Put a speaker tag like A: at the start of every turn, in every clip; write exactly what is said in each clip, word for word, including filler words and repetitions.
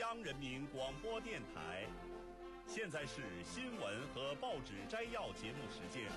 A: 央人民广播电台。现在是新闻和报纸摘要节目时间。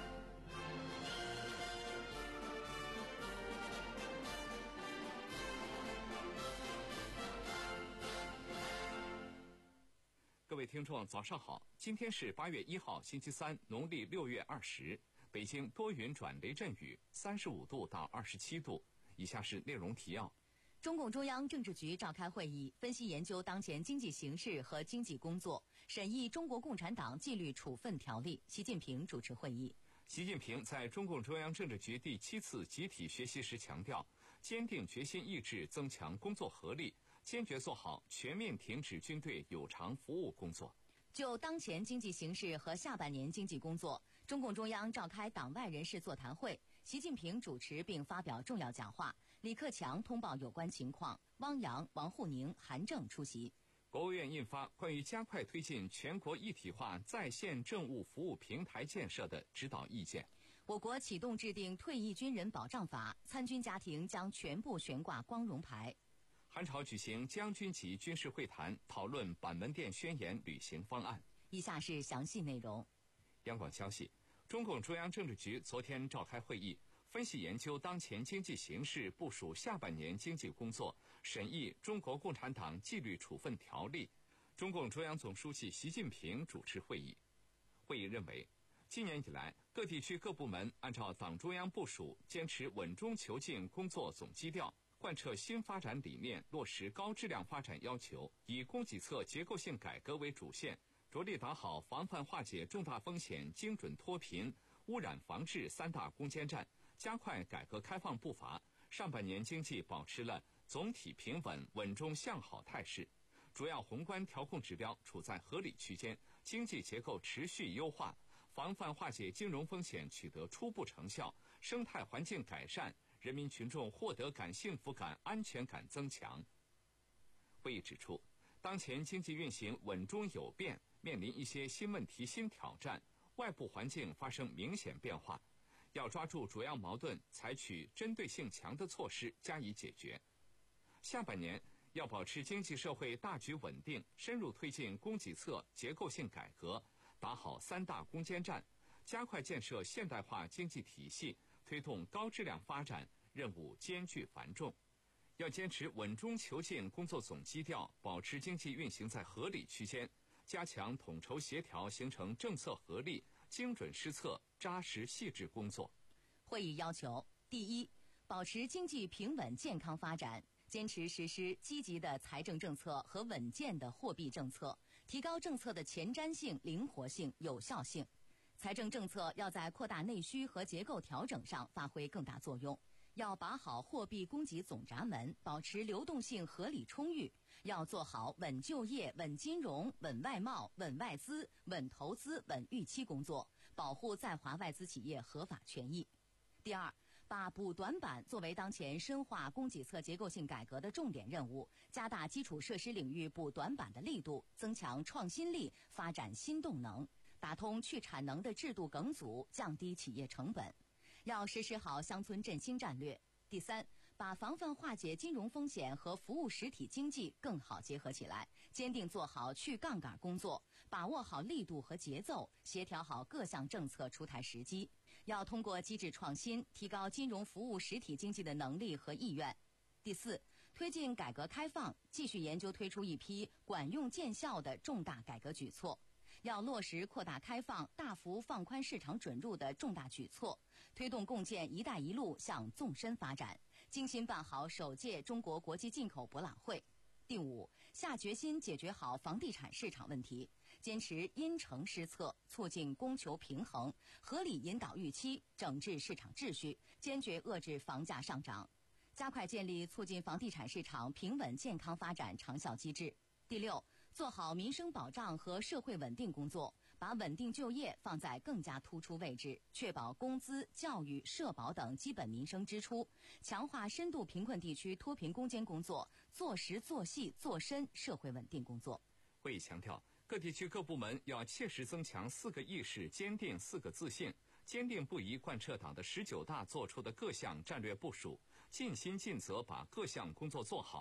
B: 各位听众早上好，今天是八月一号星期三，农历六月二十，北京多云转雷阵雨，三十五度到二十七度。以下是内容提要。
C: 中共中央政治局召开会议，分析研究当前经济形势和经济工作，审议中国共产党纪律处分条例。习近平主持会议。
B: 习近平在中共中央政治局第七次集体学习时强调，坚定决心意志增强工作合力，坚决做好全面停止军队有偿服务工作。
C: 就当前经济形势和下半年经济工作，中共中央召开党外人士座谈会，习近平主持并发表重要讲话，李克强通报有关情况，汪洋、王沪宁、韩正出席。
B: 国务院印发关于加快推进全国一体化在线政务服务平台建设的指导意见。
C: 我国启动制定退役军人保障法，参军家庭将全部悬挂光荣牌。
B: 韩朝举行将军级军事会谈，讨论板门店宣言履行方案。
C: 以下是详细内容。
B: 央广消息，中共中央政治局昨天召开会议，分析研究当前经济形势，部署下半年经济工作，审议中国共产党纪律处分条例。中共中央总书记习近平主持会议。会议认为，今年以来，各地区各部门按照党中央部署，坚持稳中求进工作总基调，贯彻新发展理念，落实高质量发展要求，以供给侧结构性改革为主线，着力打好防范化解重大风险、精准脱贫、污染防治三大攻坚战，加快改革开放步伐。上半年经济保持了总体平稳、稳中向好态势，主要宏观调控指标处在合理区间，经济结构持续优化，防范化解金融风险取得初步成效，生态环境改善，人民群众获得感、幸福感、安全感增强。会议指出，当前经济运行稳中有变，面临一些新问题、新挑战，外部环境发生明显变化，要抓住主要矛盾，采取针对性强的措施加以解决。下半年要保持经济社会大局稳定，深入推进供给侧结构性改革，打好三大攻坚战，加快建设现代化经济体系，推动高质量发展，任务艰巨繁重。要坚持稳中求进工作总基调，保持经济运行在合理区间，加强统筹协调，形成政策合力，精准施策，扎实细致工作。
C: 会议要求：第一，保持经济平稳健康发展，坚持实施积极的财政政策和稳健的货币政策，提高政策的前瞻性、灵活性、有效性。财政政策要在扩大内需和结构调整上发挥更大作用，要把好货币供给总闸门，保持流动性合理充裕，要做好稳就业、稳金融、稳外贸、稳外资、稳投资、稳预期工作，保护在华外资企业合法权益。第二，把补短板作为当前深化供给侧结构性改革的重点任务，加大基础设施领域补短板的力度，增强创新力，发展新动能，打通去产能的制度梗阻，降低企业成本。要实施好乡村振兴战略。第三，把防范化解金融风险和服务实体经济更好结合起来，坚定做好去杠杆工作，把握好力度和节奏，协调好各项政策出台时机。要通过机制创新，提高金融服务实体经济的能力和意愿。第四，推进改革开放，继续研究推出一批管用见效的重大改革举措。要落实扩大开放、大幅放宽市场准入的重大举措，推动共建“一带一路”向纵深发展，精心办好首届中国国际进口博览会。第五，下决心解决好房地产市场问题，坚持因城施策，促进供求平衡，合理引导预期，整治市场秩序，坚决遏制房价上涨，加快建立促进房地产市场平稳健康发展长效机制。第六，做好民生保障和社会稳定工作，把稳定就业放在更加突出位置，确保工资、教育、社保等基本民生支出，强化深度贫困地区脱贫攻坚工作，做实做细做深社会稳定工作。
B: 会议强调，各地区各部门要切实增强四个意识，坚定四个自信，坚定不移贯彻党的十九大作出的各项战略部署，尽心尽责把各项工作做好，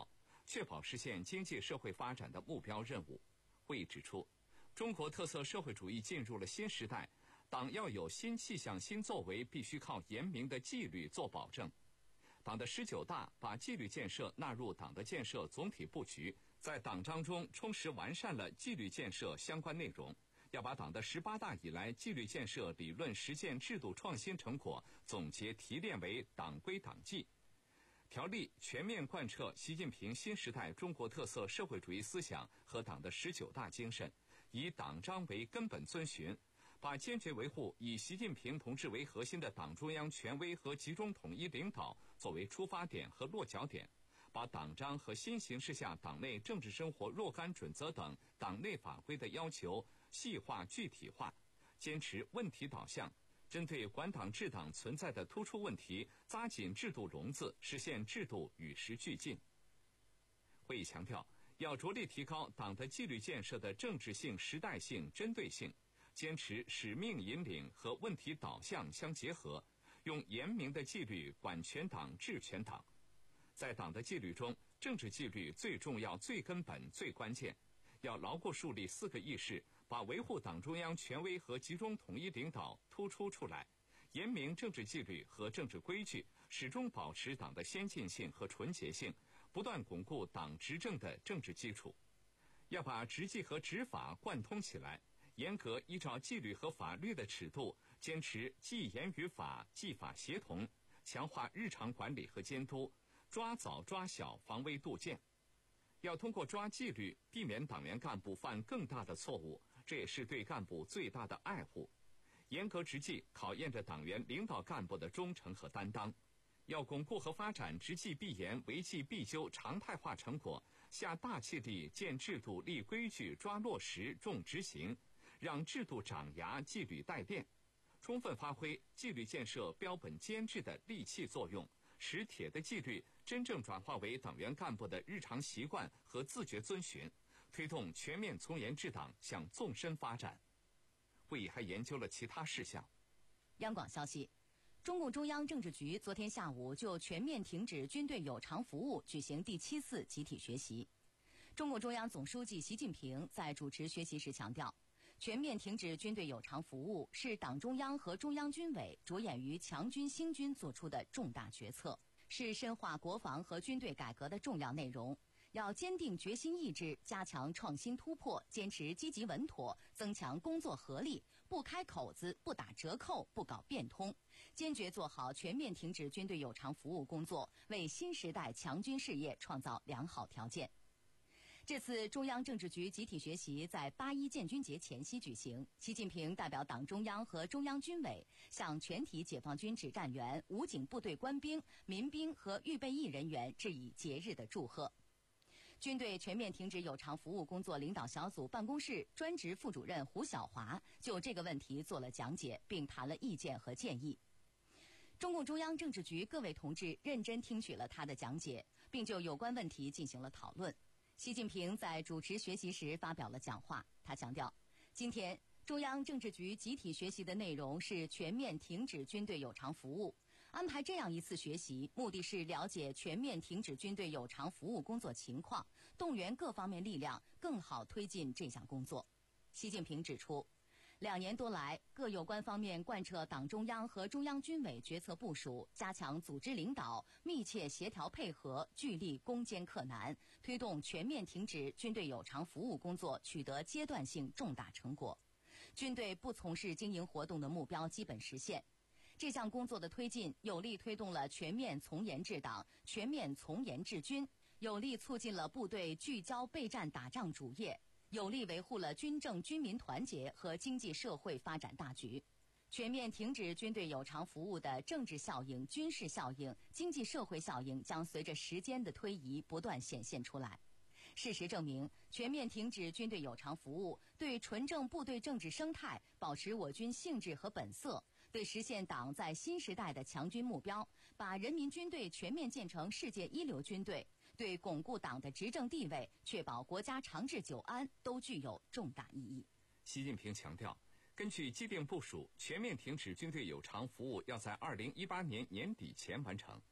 B: 确保实现经济社会发展的目标任务。会议指出，中国特色社会主义进入了新时代，党要有新气象、新作为，必须靠严明的纪律做保证。党的十九大把纪律建设纳入党的建设总体布局，在党章中充实完善了纪律建设相关内容。要把党的十八大以来纪律建设理论实践制度创新成果总结提炼为党规党纪，条例全面贯彻习近平新时代中国特色社会主义思想和党的十九大精神，以党章为根本遵循，把坚决维护以习近平同志为核心的党中央权威和集中统一领导作为出发点和落脚点，把党章和新形势下党内政治生活若干准则等党内法规的要求细化具体化，坚持问题导向，针对管党治党存在的突出问题，扎紧制度笼子，实现制度与时俱进。会议强调，要着力提高党的纪律建设的政治性、时代性、针对性，坚持使命引领和问题导向相结合，用严明的纪律管全党、治全党。在党的纪律中，政治纪律最重要、最根本、最关键，要牢固树立四个意识，把维护党中央权威和集中统一领导突出出来，严明政治纪律和政治规矩，始终保持党的先进性和纯洁性，不断巩固党执政的政治基础。要把执纪和执法贯通起来，严格依照纪律和法律的尺度，坚持纪严与法、纪法协同，强化日常管理和监督，抓早抓小，防微杜渐。要通过抓纪律，避免党员干部犯更大的错误，这也是对干部最大的爱护。严格执纪，考验着党员领导干部的忠诚和担当。要巩固和发展执纪必严、为纪必究常态化成果，下大气力建制度、立规矩、抓落实、重执行，让制度长牙、纪律待练，充分发挥纪律建设标本兼治的利器作用，使铁的纪律真正转化为党员干部的日常习惯和自觉遵循，推动全面从严治党向纵深发展。会议还研究了其他事项。
C: 央广消息，中共中央政治局昨天下午就全面停止军队有偿服务举行第七次集体学习。中共中央总书记习近平在主持学习时强调，全面停止军队有偿服务是党中央和中央军委着眼于强军兴军作出的重大决策，是深化国防和军队改革的重要内容。要坚定决心意志，加强创新突破，坚持积极稳妥，增强工作合力，不开口子，不打折扣，不搞变通，坚决做好全面停止军队有偿服务工作，为新时代强军事业创造良好条件。这次中央政治局集体学习在八一建军节前夕举行，习近平代表党中央和中央军委向全体解放军指战员、武警部队官兵、民兵和预备役人员致以节日的祝贺。军队全面停止有偿服务工作领导小组办公室专职副主任胡晓华就这个问题做了讲解，并谈了意见和建议。中共中央政治局各位同志认真听取了他的讲解，并就有关问题进行了讨论。习近平在主持学习时发表了讲话，他强调，今天中央政治局集体学习的内容是全面停止军队有偿服务。安排这样一次学习，目的是了解全面停止军队有偿服务工作情况，动员各方面力量，更好推进这项工作。习近平指出，两年多来，各有关方面贯彻党中央和中央军委决策部署，加强组织领导，密切协调配合，聚力攻坚克难，推动全面停止军队有偿服务工作取得阶段性重大成果，军队不从事经营活动的目标基本实现。这项工作的推进，有力推动了全面从严治党、全面从严治军，有力促进了部队聚焦备战打仗主业，有力维护了军政军民团结和经济社会发展大局。全面停止军队有偿服务的政治效应、军事效应、经济社会效应将随着时间的推移不断显现出来。事实证明，全面停止军队有偿服务对纯正部队政治生态、保持我军性质和本色，对实现党在新时代的强军目标，把人民军队全面建成世界一流军队，对巩固党的执政地位、确保国家长治久安都具有重大意义。
B: 习近平强调，根据既定部署，全面停止军队有偿服务要在二零一八年年底前完成。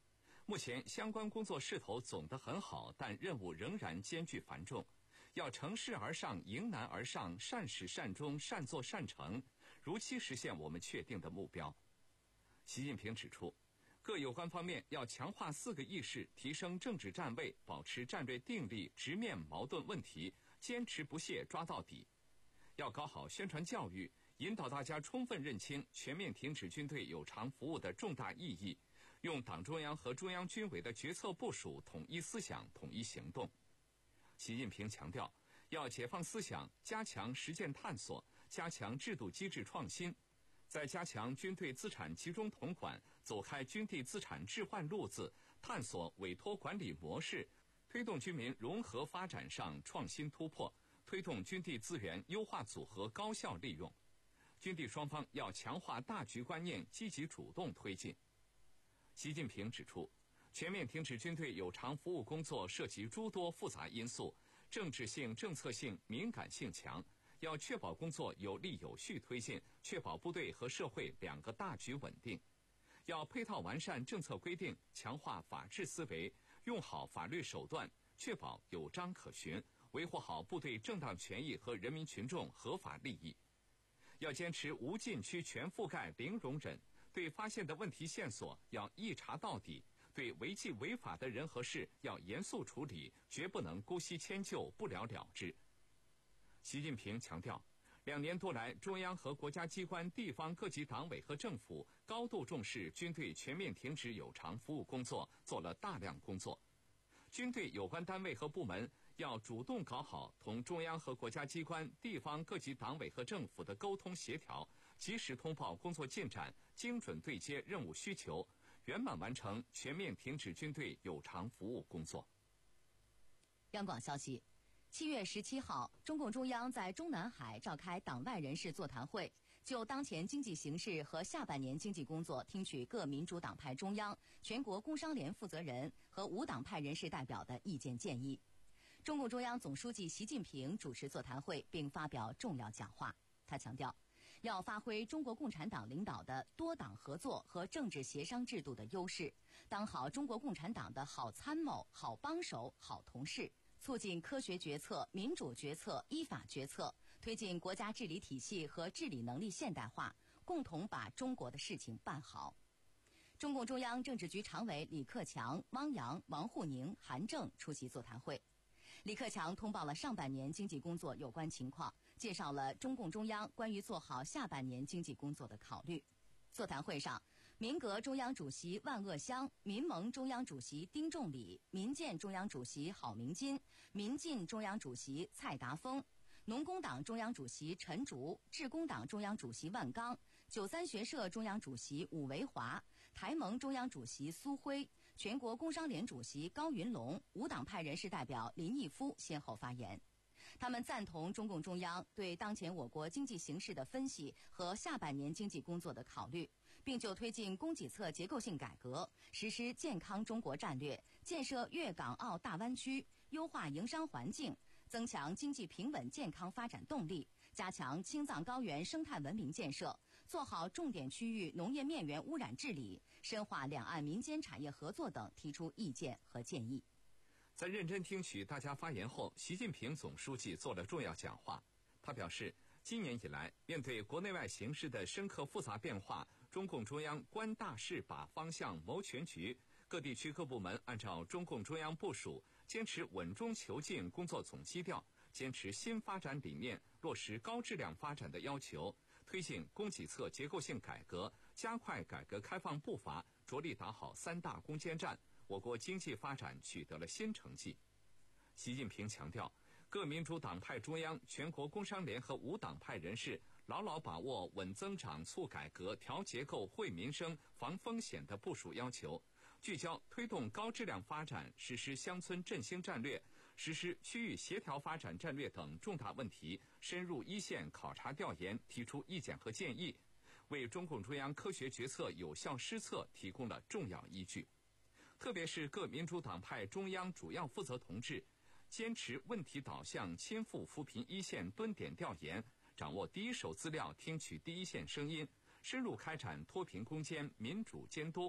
B: 目前相关工作势头总的很好，但任务仍然艰巨繁重，要乘势而上，迎难而上，善始善终，善作善成，如期实现我们确定的目标。习近平指出，各有关方面要强化四个意识，提升政治站位，保持战略定力，直面矛盾问题，坚持不懈抓到底。要搞好宣传教育，引导大家充分认清全面停止军队有偿服务的重大意义，用党中央和中央军委的决策部署统一思想、统一行动。习近平强调，要解放思想，加强实践探索，加强制度机制创新，在加强军队资产集中统管、走开军地资产置换路子、探索委托管理模式、推动军民融合发展上创新突破，推动军地资源优化组合高效利用。军地双方要强化大局观念，积极主动推进。习近平指出，全面停止军队有偿服务工作涉及诸多复杂因素，政治性、政策性、敏感性强，要确保工作有力有序推进，确保部队和社会两个大局稳定。要配套完善政策规定，强化法治思维，用好法律手段，确保有章可循，维护好部队正当权益和人民群众合法利益。要坚持无禁区全覆盖、零容忍，对发现的问题线索要一查到底，对违纪违法的人和事要严肃处理，绝不能姑息迁就、不了了之。习近平强调，两年多来，中央和国家机关、地方各级党委和政府高度重视军队全面停止有偿服务工作，做了大量工作。军队有关单位和部门要主动搞好同中央和国家机关、地方各级党委和政府的沟通协调，及时通报工作进展，精准对接任务需求，圆满完成全面停止军队有偿服务工作。
C: 央广消息，七月十七号，中共中央在中南海召开党外人士座谈会，就当前经济形势和下半年经济工作听取各民主党派中央、全国工商联负责人和无党派人士代表的意见建议。中共中央总书记习近平主持座谈会并发表重要讲话。他强调，要发挥中国共产党领导的多党合作和政治协商制度的优势，当好中国共产党的好参谋、好帮手、好同事，促进科学决策、民主决策、依法决策，推进国家治理体系和治理能力现代化，共同把中国的事情办好。中共中央政治局常委李克强、汪洋、王沪宁、韩正出席座谈会。李克强通报了上半年经济工作有关情况，介绍了中共中央关于做好下半年经济工作的考虑。座谈会上，民革中央主席万鄂湘、民盟中央主席丁仲礼、民建中央主席郝明金、民进中央主席蔡达峰、农工党中央主席陈竺、致公党中央主席万钢、九三学社中央主席伍维华、台盟中央主席苏辉、全国工商联主席高云龙、无党派人士代表林毅夫先后发言。他们赞同中共中央对当前我国经济形势的分析和下半年经济工作的考虑，并就推进供给侧结构性改革、实施健康中国战略、建设粤港澳大湾区、优化营商环境、增强经济平稳健康发展动力、加强青藏高原生态文明建设、做好重点区域农业面源污染治理、深化两岸民间产业合作等提出意见和建议。
B: 在认真听取大家发言后，习近平总书记做了重要讲话。他表示，今年以来，面对国内外形势的深刻复杂变化，中共中央观大势、把方向、谋全局，各地区各部门按照中共中央部署，坚持稳中求进工作总基调，坚持新发展理念，落实高质量发展的要求，推进供给侧结构性改革，加快改革开放步伐，着力打好三大攻坚战，我国经济发展取得了新成绩。习近平强调，各民主党派中央、全国工商联和无党派人士牢牢把握稳增长、促改革、调结构、惠民生、防风险的部署要求，聚焦推动高质量发展，实施乡村振兴战略、实施区域协调发展战略等重大问题，深入一线考察调研，提出意见和建议，为中共中央科学决策有效施策提供了重要依据。特别是各民主党派中央主要负责同志，坚持问题导向，亲赴扶贫一线蹲点调研，掌握第一手资料，听取第一线声音，深入开展脱贫攻坚民主监督，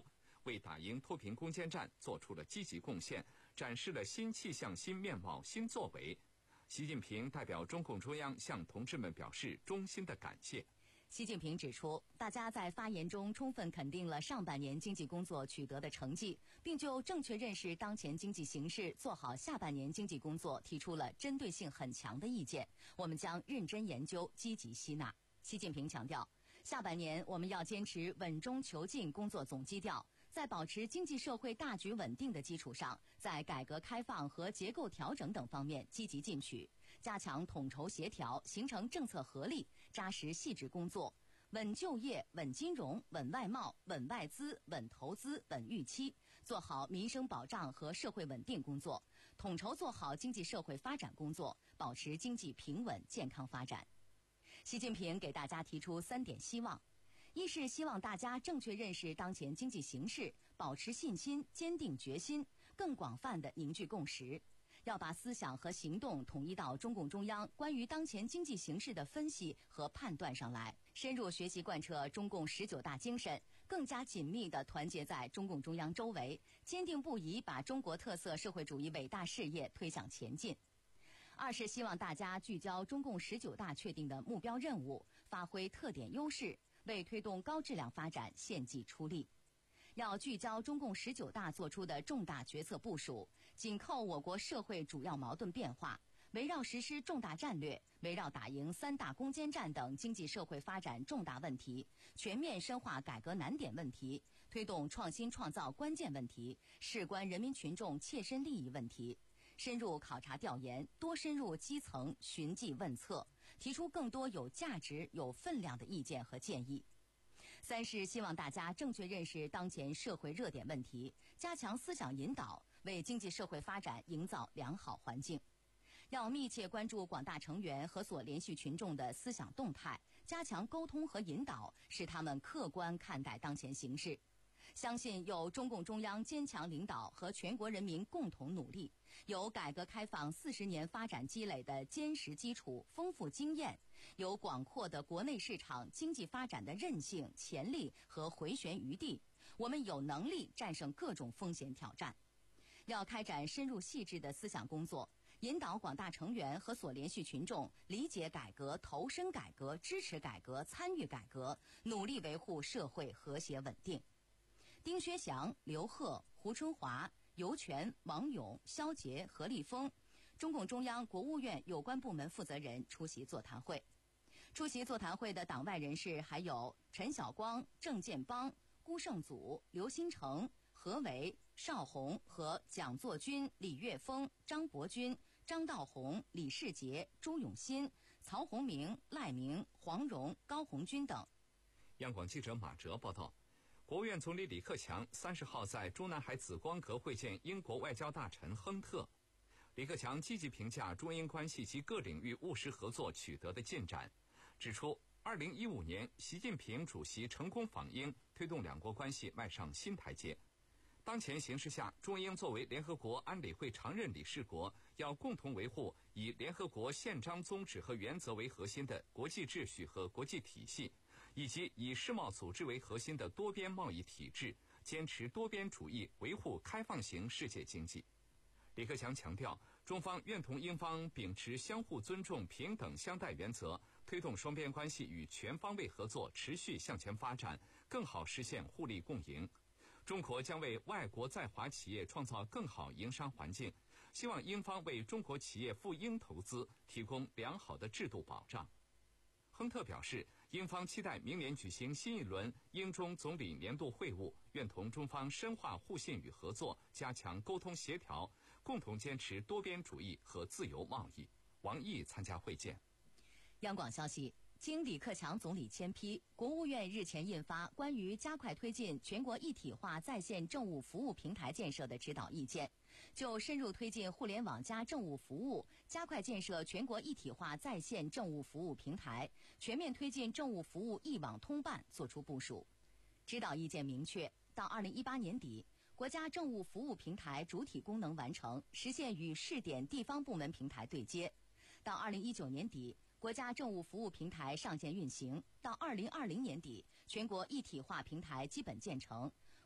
B: 为打赢脱贫攻坚战做出了积极贡献，展示了新气象、新面貌、新作为。习近平代表中共中央向同志们表示衷心的感谢。
C: 习近平指出，大家在发言中充分肯定了上半年经济工作取得的成绩，并就正确认识当前经济形势，做好下半年经济工作提出了针对性很强的意见。我们将认真研究，积极吸纳。习近平强调，下半年我们要坚持稳中求进工作总基调，在保持经济社会大局稳定的基础上，在改革开放和结构调整等方面积极进取，加强统筹协调，形成政策合力，扎实细致工作，稳就业、稳金融、稳外贸、稳外资、稳投资、稳预期，做好民生保障和社会稳定工作，统筹做好经济社会发展工作，保持经济平稳健康发展。习近平给大家提出三点希望：一是希望大家正确认识当前经济形势，保持信心，坚定决心，更广泛地凝聚共识，要把思想和行动统一到中共中央关于当前经济形势的分析和判断上来，深入学习贯彻中共十九大精神，更加紧密地团结在中共中央周围，坚定不移把中国特色社会主义伟大事业推向前进。二是希望大家聚焦中共十九大确定的目标任务，发挥特点优势，为推动高质量发展献计出力。要聚焦中共十九大作出的重大决策部署，紧扣我国社会主要矛盾变化，围绕实施重大战略，围绕打赢三大攻坚战等经济社会发展重大问题，全面深化改革难点问题，推动创新创造关键问题，事关人民群众切身利益问题，深入考察调研，多深入基层寻迹问策，提出更多有价值、有分量的意见和建议。三是希望大家正确认识当前社会热点问题，加强思想引导，为经济社会发展营造良好环境。要密切关注广大成员和所连续群众的思想动态，加强沟通和引导，使他们客观看待当前形势。相信有中共中央坚强领导和全国人民共同努力，有改革开放四十年发展积累的坚实基础、丰富经验，有广阔的国内市场经济发展的韧性、潜力和回旋余地，我们有能力战胜各种风险挑战。要开展深入细致的思想工作，引导广大成员和所连续群众理解改革、投身改革、支持改革、参与改革，努力维护社会和谐稳定。丁薛祥、刘鹤、胡春华、尤权、王勇、肖捷、何立峰，中共中央、国务院有关部门负责人出席座谈会。出席座谈会的党外人士还有陈晓光、郑建邦、辜胜祖、刘新成、何为、邵宏和蒋作军、李岳峰、张伯钧、张道宏、李世杰、朱永新、曹洪明、赖明、黄荣、高红军等。
B: 央广记者马哲报道，国务院总理李克强三十号在中南海紫光阁会见英国外交大臣亨特。李克强积极评价中英关系及各领域务实合作取得的进展，指出二零一五年习近平主席成功访英，推动两国关系迈上新台阶。当前形势下，中英作为联合国安理会常任理事国，要共同维护以联合国宪章宗旨和原则为核心的国际秩序和国际体系，以及以世贸组织为核心的多边贸易体制，坚持多边主义，维护开放型世界经济。李克强强调，中方愿同英方秉持相互尊重、平等相待原则，推动双边关系与全方位合作持续向前发展，更好实现互利共赢。中国将为外国在华企业创造更好营商环境，希望英方为中国企业赴英投资提供良好的制度保障。亨特表示，英方期待明年举行新一轮英中总理年度会晤，愿同中方深化互信与合作，加强沟通协调，共同坚持多边主义和自由贸易。王毅参加会见。
C: 央广消息，经李克强总理签批，国务院日前印发关于加快推进全国一体化在线政务服务平台建设的指导意见，就深入推进互联网加政务服务，加快建设全国一体化在线政务服务平台，全面推进政务服务一网通办作出部署。指导意见明确，到二零一八年底，国家政务服务平台主体功能完成，实现与试点地方部门平台对接。到二零一九年底，国家政务服务平台上线运行，到二零二零年底，全国一体化平台基本建成，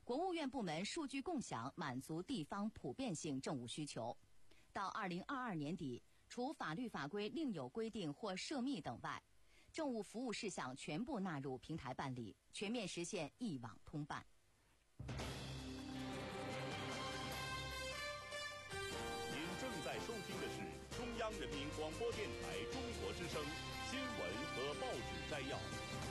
C: 国务院部门数据共享满足地方普遍性政务需求。到二零二二年底，除法律法规另有规定或涉密等外，政务服务事项全部纳入平台办理，全面实现一网通办。
A: 您正在收听的是中央人民广播电台中国之声新闻和报纸摘要。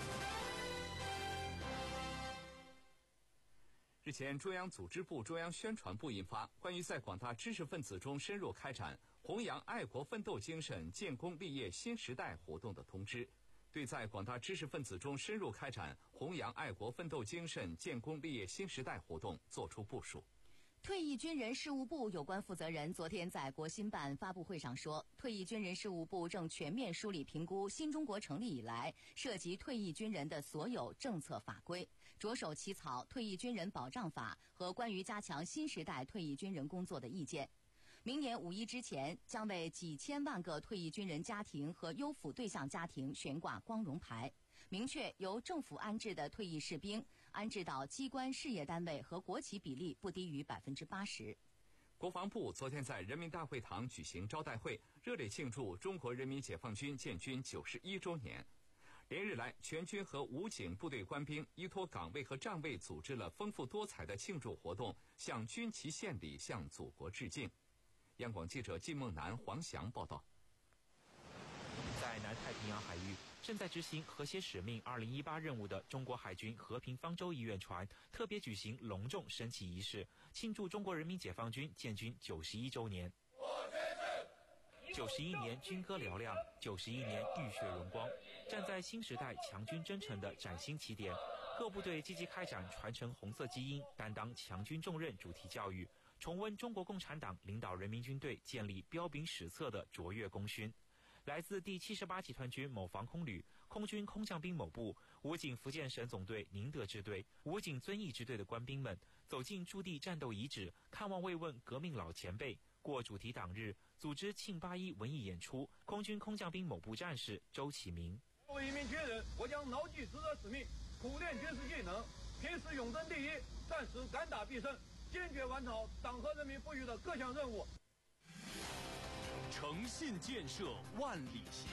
B: 日前，中央组织部、中央宣传部印发《关于在广大知识分子中深入开展弘扬爱国奋斗精神、建功立业新时代活动的通知》，对在广大知识分子中深入开展弘扬爱国奋斗精神、建功立业新时代活动作出部署。
C: 退役军人事务部有关负责人昨天在国新办发布会上说，退役军人事务部正全面梳理评估新中国成立以来涉及退役军人的所有政策法规，着手起草《退役军人保障法》和关于加强新时代退役军人工作的意见。明年五一之前，将为几千万个退役军人家庭和优抚对象家庭悬挂光荣牌，明确由政府安置的退役士兵安置到机关事业单位和国企比例不低于百分之八十。
B: 国防部昨天在人民大会堂举行招待会，热烈庆祝中国人民解放军建军九十一周年。连日来，全军和武警部队官兵依托岗位和站位，组织了丰富多彩的庆祝活动，向军旗献礼，向祖国致敬。央广记者季梦楠、黄翔报道。
D: 在南太平洋海域正在执行和谐使命二零一八任务的中国海军和平方舟医院船特别举行隆重升旗仪式，庆祝中国人民解放军建军九十一周年。九十一年军歌嘹亮，九十一年浴血荣光，站在新时代强军征程的崭新起点，各部队积极开展传承红色基因、担当强军重任主题教育，重温中国共产党领导人民军队建立彪炳史册的卓越功勋。来自第七十八集团军某防空旅、空军空降兵某部、武警福建省总队宁德支队、武警遵义支队的官兵们，走进驻地战斗遗址，看望慰问革命老前辈。过主题党日，组织庆八一文艺演出，空军空降兵某部战士周启明。
E: 作为一名军人，我将牢记职责使命，苦练军事技能，平时勇争第一，战时敢打必胜，坚决完成党和人民赋予的各项任务。
A: 诚信建设万里行。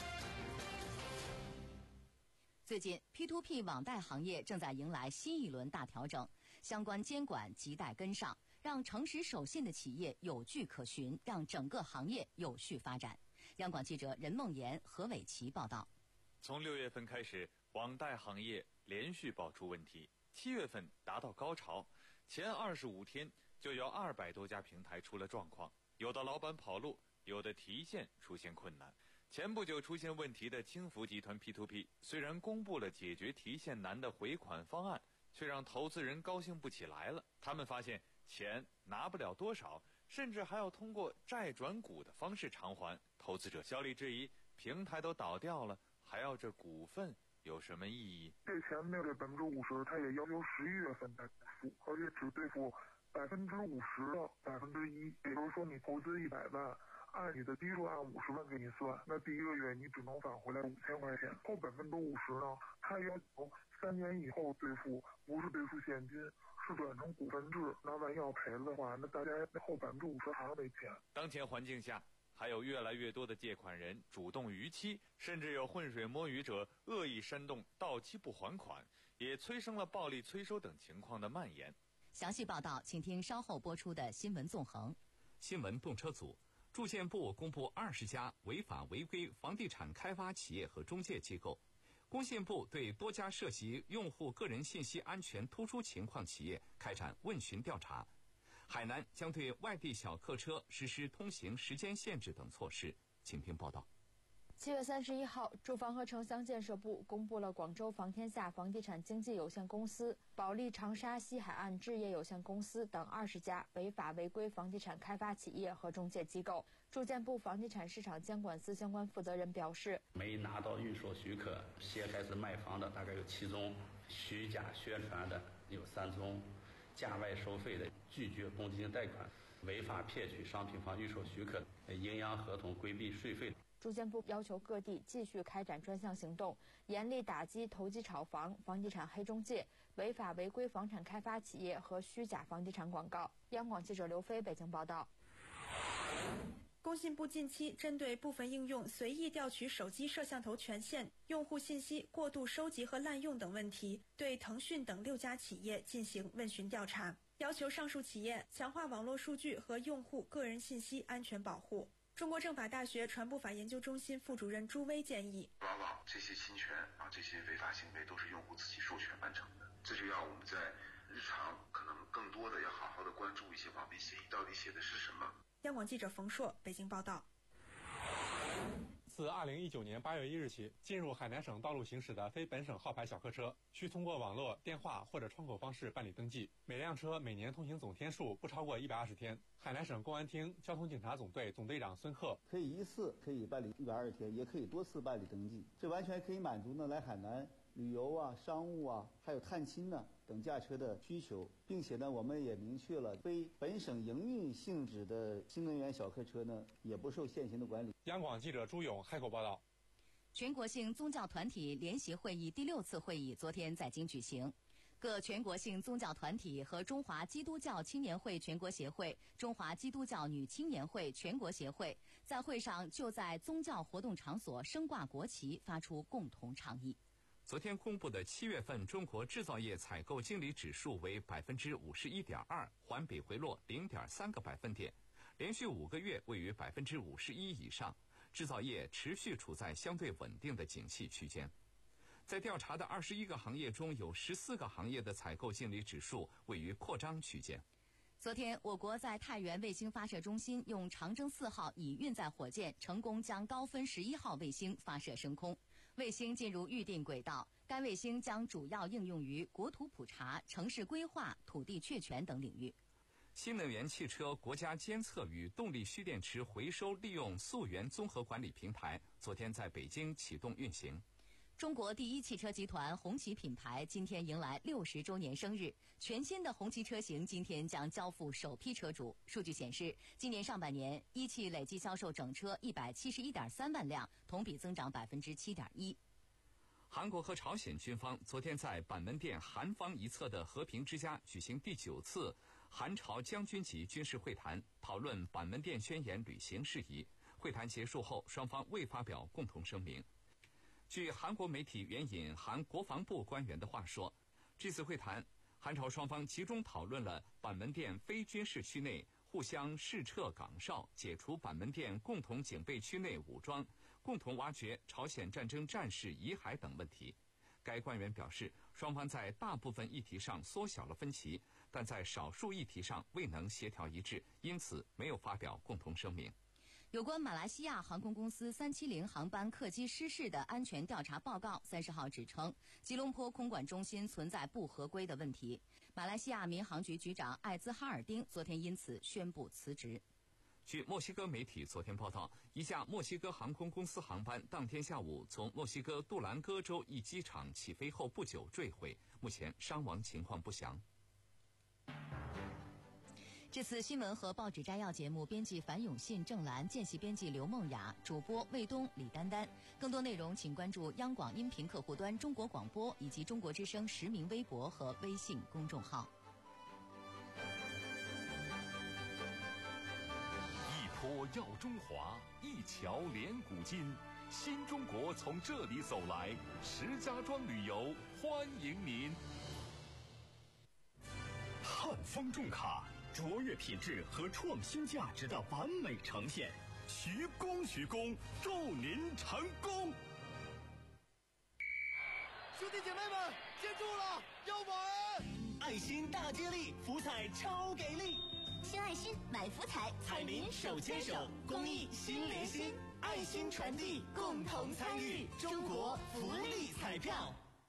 C: 最近 P to P 网贷行业正在迎来新一轮大调整，相关监管亟待跟上，让诚实守信的企业有据可循，让整个行业有序发展。央广记者任梦妍、何伟奇报道。
F: 从六月份开始，网贷行业连续爆出问题，七月份达到高潮，前二十五天就有二百多家平台出了状况，有的老板跑路，有的提现出现困难。前不久出现问题的轻福集团 P to P， 虽然公布了解决提现难的回款方案，却让投资人高兴不起来了。他们发现钱拿不了多少，甚至还要通过债转股的方式偿还。投资者小李质疑，平台都倒掉了，还要这股份有什么意义？
G: 这钱没有这百分之五十，他也要求十一月份再付，而且只兑付百分之五十的百分之一。比如说你投资一百万，按你的基数按五十万给你算，那第一个月你只能返回来五千块钱。后百分之五十呢，他要求三年以后兑付，不是兑付现金，是转成股份制。那万一要赔了的话，那大家后百分之五十还要得钱。
F: 当前环境下，还有越来越多的借款人主动逾期，甚至有浑水摸鱼者恶意煽动到期不还款，也催生了暴力催收等情况的蔓延。
C: 详细报道，请听稍后播出的新闻纵横。
B: 新闻动车组。住建部公布二十家违法违规房地产开发企业和中介机构，工信部对多家涉及用户个人信息安全突出情况企业开展问询调查。海南将对外地小客车实施通行时间限制等措施。请听报道。
H: 七月三十一号，住房和城乡建设部公布了广州房天下房地产经纪有限公司、保利长沙西海岸置业有限公司等二十家违法违规房地产开发企业和中介机构。住建部房地产市场监管司相关负责人表示，
I: 没拿到预售许可先开始卖房的大概有七宗，虚假宣传的有三宗，价外收费的、拒绝公积金贷款、违法骗取商品房预售许可、阴阳合同规避税费。
H: 住建部要求各地继续开展专项行动，严厉打击投机炒房、房地产黑中介、违法违规房产开发企业和虚假房地产广告。央广记者刘飞北京报道。
J: 工信部近期针对部分应用随意调取手机摄像头权限、用户信息过度收集和滥用等问题，对腾讯等六家企业进行问询调查，要求上述企业强化网络数据和用户个人信息安全保护。中国政法大学传播法研究中心副主任朱威建议，
K: 往往这些侵权啊，这些违法行为都是用户自己授权完成的，这就要我们在日常可能更多的要好好的关注一些网民协议到底写的是什么。
J: 央广记者冯硕北京报道。
L: 自二零一九年八月一日起，进入海南省道路行驶的非本省号牌小客车，需通过网络、电话或者窗口方式办理登记。每辆车每年通行总天数不超过一百二十天。海南省公安厅交通警察总队总队长孙鹤，
M: 可以一次可以办理一百二十天，也可以多次办理登记，这完全可以满足呢来海南旅游啊、商务啊，还有探亲呢等驾车的需求，并且呢，我们也明确了非本省营运性质的新能源小客车呢，也不受现行的管理。
L: 央广记者朱勇海口报道。
C: 全国性宗教团体联席会议第六次会议昨天在京举行，各全国性宗教团体和中华基督教青年会全国协会、中华基督教女青年会全国协会在会上就在宗教活动场所升挂国旗发出共同倡议。
B: 昨天公布的七月份中国制造业采购经理指数为百分之五十一点二，环比回落零点三个百分点，连续五个月位于百分之五十一以上，制造业持续处在相对稳定的景气区间。在调查的二十一个行业中，有十四个行业的采购经理指数位于扩张区间。
C: 昨天，我国在太原卫星发射中心用长征四号乙运载火箭成功将高分十一号卫星发射升空。卫星进入预定轨道，该卫星将主要应用于国土普查、城市规划、土地确权等领域。
B: 新能源汽车国家监测与动力蓄电池回收利用溯源综合管理平台昨天在北京启动运行。
C: 中国第一汽车集团红旗品牌今天迎来六十周年生日，全新的红旗车型今天将交付首批车主。数据显示，今年上半年一汽累计销售整车一百七十一点三万辆，同比增长百分之七点一。
B: 韩国和朝鲜军方昨天在板门店韩方一侧的和平之家举行第九次韩朝将军级军事会谈，讨论板门店宣言履行事宜。会谈结束后，双方未发表共同声明。据韩国媒体援引韩国防部官员的话说，这次会谈，韩朝双方集中讨论了板门店非军事区内互相试撤岗哨、解除板门店共同警备区内武装、共同挖掘朝鲜战争战士遗骸等问题。该官员表示，双方在大部分议题上缩小了分歧，但在少数议题上未能协调一致，因此没有发表共同声明。
C: 有关马来西亚航空公司三七零航班客机失事的安全调查报告三十号指称，吉隆坡空管中心存在不合规的问题。马来西亚民航局局长艾兹哈尔丁昨天因此宣布辞职。
B: 据墨西哥媒体昨天报道，一架墨西哥航空公司航班当天下午从墨西哥杜兰戈州一机场起飞后不久坠毁，目前伤亡情况不详。
C: 这次新闻和报纸摘要节目，编辑樊永信、郑兰，见习编辑刘梦雅，主播魏东、李丹丹。更多内容请关注央广音频客户端中国广播以及中国之声实名微博和微信公众号。
A: 一坡耀中华，一桥连古今，新中国从这里走来，石家庄旅游欢迎您。
N: 汉方重卡，卓越品质和创新价值的完美呈现，徐工徐工，祝您成功！
O: 兄弟姐妹们，接住了，要买！
N: 爱心大接力，福彩超给力！
P: 新爱心买福彩，
N: 彩民手牵手，公益心连心，爱心传递，共同参与中国福利彩票。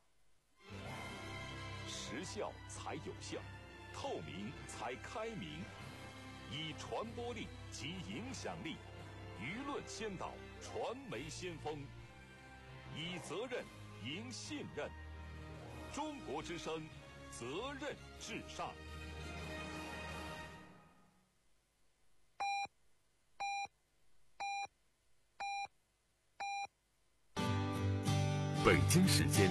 A: 时效才有效，透明才开明，以传播力及影响力，舆论先导，传媒先锋，以责任赢信任。中国之声，责任至上。 北京时间